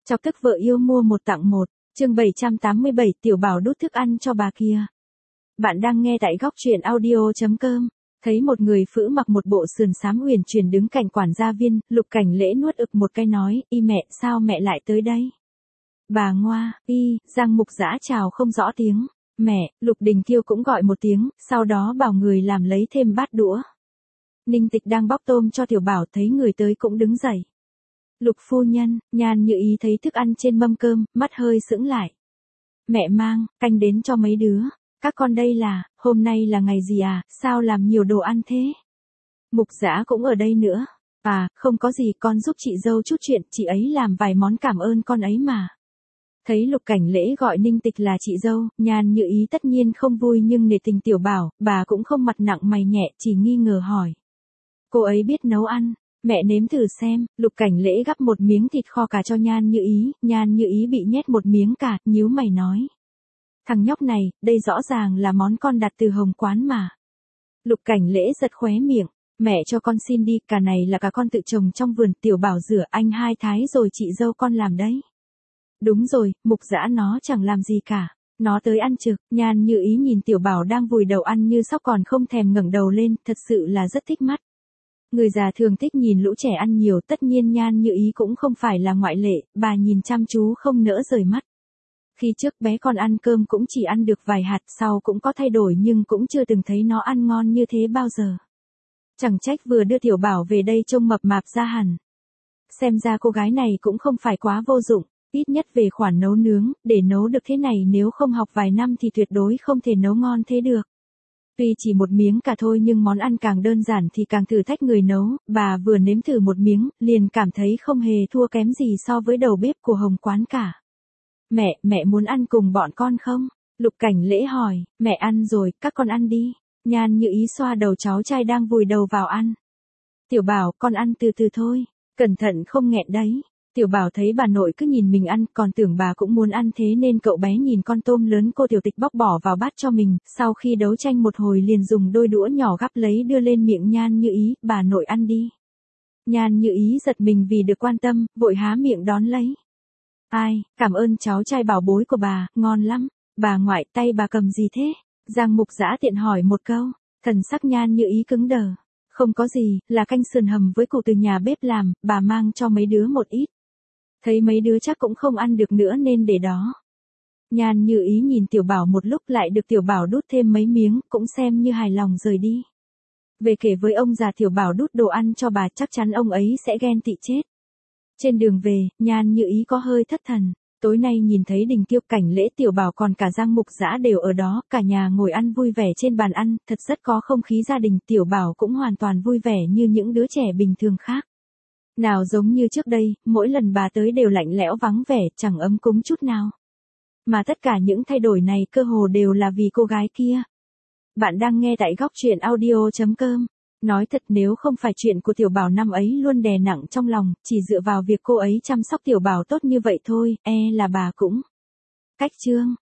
Chọc tức vợ yêu mua một tặng một, chương 787 Tiểu Bảo đút thức ăn cho bà kia. Bạn đang nghe tại góc truyện audio.com. Thấy một người phữ mặc một bộ sườn xám huyền chuyển đứng cạnh quản gia viên, Lục Cảnh Lễ nuốt ực một cái nói, y mẹ, sao mẹ lại tới đây? Bà ngoa, Giang Mục Dã chào không rõ tiếng. Mẹ, Lục Đình Kiêu cũng gọi một tiếng, sau đó bảo người làm lấy thêm bát đũa. Ninh Tịch đang bóc tôm cho Tiểu Bảo thấy người tới cũng đứng dậy. Lục phu nhân, Nhan Như Ý thấy thức ăn trên mâm cơm, mắt hơi sững lại. Mẹ mang, canh đến cho mấy đứa. Các con đây là, hôm nay là ngày gì à, sao làm nhiều đồ ăn thế? Mục Dã cũng ở đây nữa. À, không có gì, con giúp chị dâu chút chuyện, chị ấy làm vài món cảm ơn con ấy mà. Thấy Lục Cảnh Lễ gọi Ninh Tịch là chị dâu, Nhan Như Ý tất nhiên không vui nhưng nể tình Tiểu Bảo, bà cũng không mặt nặng mày nhẹ, chỉ nghi ngờ hỏi. Cô ấy biết nấu ăn. Mẹ nếm thử xem. Lục Cảnh Lễ gắp một miếng thịt kho cà cho Nhan Như Ý, Nhan Như Ý bị nhét một miếng cà, nhíu mày nói. Thằng nhóc này, đây rõ ràng là món con đặt từ Hồng quán mà. Lục Cảnh Lễ giật khóe miệng, mẹ cho con xin đi, cà này là cà con tự trồng trong vườn, Tiểu Bảo rửa anh hai thái rồi chị dâu con làm đấy. Đúng rồi, Mục Dã nó chẳng làm gì cả. Nó tới ăn trực. Nhan Như Ý nhìn Tiểu Bảo đang vùi đầu ăn như sóc còn không thèm ngẩng đầu lên, thật sự là rất thích mắt. Người già thường thích nhìn lũ trẻ ăn nhiều, tất nhiên Nhan Như Ý cũng không phải là ngoại lệ, bà nhìn chăm chú không nỡ rời mắt. Khi trước bé con ăn cơm cũng chỉ ăn được vài hạt, sau cũng có thay đổi nhưng cũng chưa từng thấy nó ăn ngon như thế bao giờ. Chẳng trách vừa đưa Tiểu Bảo về đây trông mập mạp ra hẳn. Xem ra cô gái này cũng không phải quá vô dụng, ít nhất về khoản nấu nướng, để nấu được thế này nếu không học vài năm thì tuyệt đối không thể nấu ngon thế được. Tuy chỉ một miếng cả thôi nhưng món ăn càng đơn giản thì càng thử thách người nấu, bà vừa nếm thử một miếng, liền cảm thấy không hề thua kém gì so với đầu bếp của Hồng quán cả. Mẹ muốn ăn cùng bọn con không? Lục Cảnh Lễ hỏi, mẹ ăn rồi, các con ăn đi. Nhan Như Ý xoa đầu cháu trai đang vùi đầu vào ăn. Tiểu Bảo, con ăn từ từ thôi, cẩn thận không nghẹn đấy. Tiểu Bảo thấy bà nội cứ nhìn mình ăn, còn tưởng bà cũng muốn ăn thế nên cậu bé nhìn con tôm lớn cô Tiểu Tịch bóc bỏ vào bát cho mình, sau khi đấu tranh một hồi liền dùng đôi đũa nhỏ gắp lấy đưa lên miệng Nhan Như Ý, bà nội ăn đi. Nhan Như Ý giật mình vì được quan tâm, vội há miệng đón lấy. Ai, cảm ơn cháu trai bảo bối của bà, ngon lắm. Bà ngoại, tay bà cầm gì thế? Giang Mục Dã tiện hỏi một câu, thần sắc Nhan Như Ý cứng đờ. Không có gì, là canh sườn hầm với củ từ nhà bếp làm, bà mang cho mấy đứa một ít. Thấy mấy đứa chắc cũng không ăn được nữa nên để đó. Nhan Như Ý nhìn Tiểu Bảo một lúc lại được Tiểu Bảo đút thêm mấy miếng, cũng xem như hài lòng rời đi. Về kể với ông già Tiểu Bảo đút đồ ăn cho bà, chắc chắn ông ấy sẽ ghen tị chết. Trên đường về, Nhan Như Ý có hơi thất thần. Tối nay nhìn thấy Đình Kiêu, Cảnh Lễ, Tiểu Bảo còn cả Giang Mục Dã đều ở đó, cả nhà ngồi ăn vui vẻ trên bàn ăn, thật rất có không khí gia đình. Tiểu Bảo cũng hoàn toàn vui vẻ như những đứa trẻ bình thường khác. Nào giống như trước đây, mỗi lần bà tới đều lạnh lẽo vắng vẻ, chẳng ấm cúng chút nào. Mà tất cả những thay đổi này cơ hồ đều là vì cô gái kia. Bạn đang nghe tại góc truyện audio.com. Nói thật nếu không phải chuyện của Tiểu Bảo năm ấy luôn đè nặng trong lòng, chỉ dựa vào việc cô ấy chăm sóc Tiểu Bảo tốt như vậy thôi, là bà cũng. Cách chương.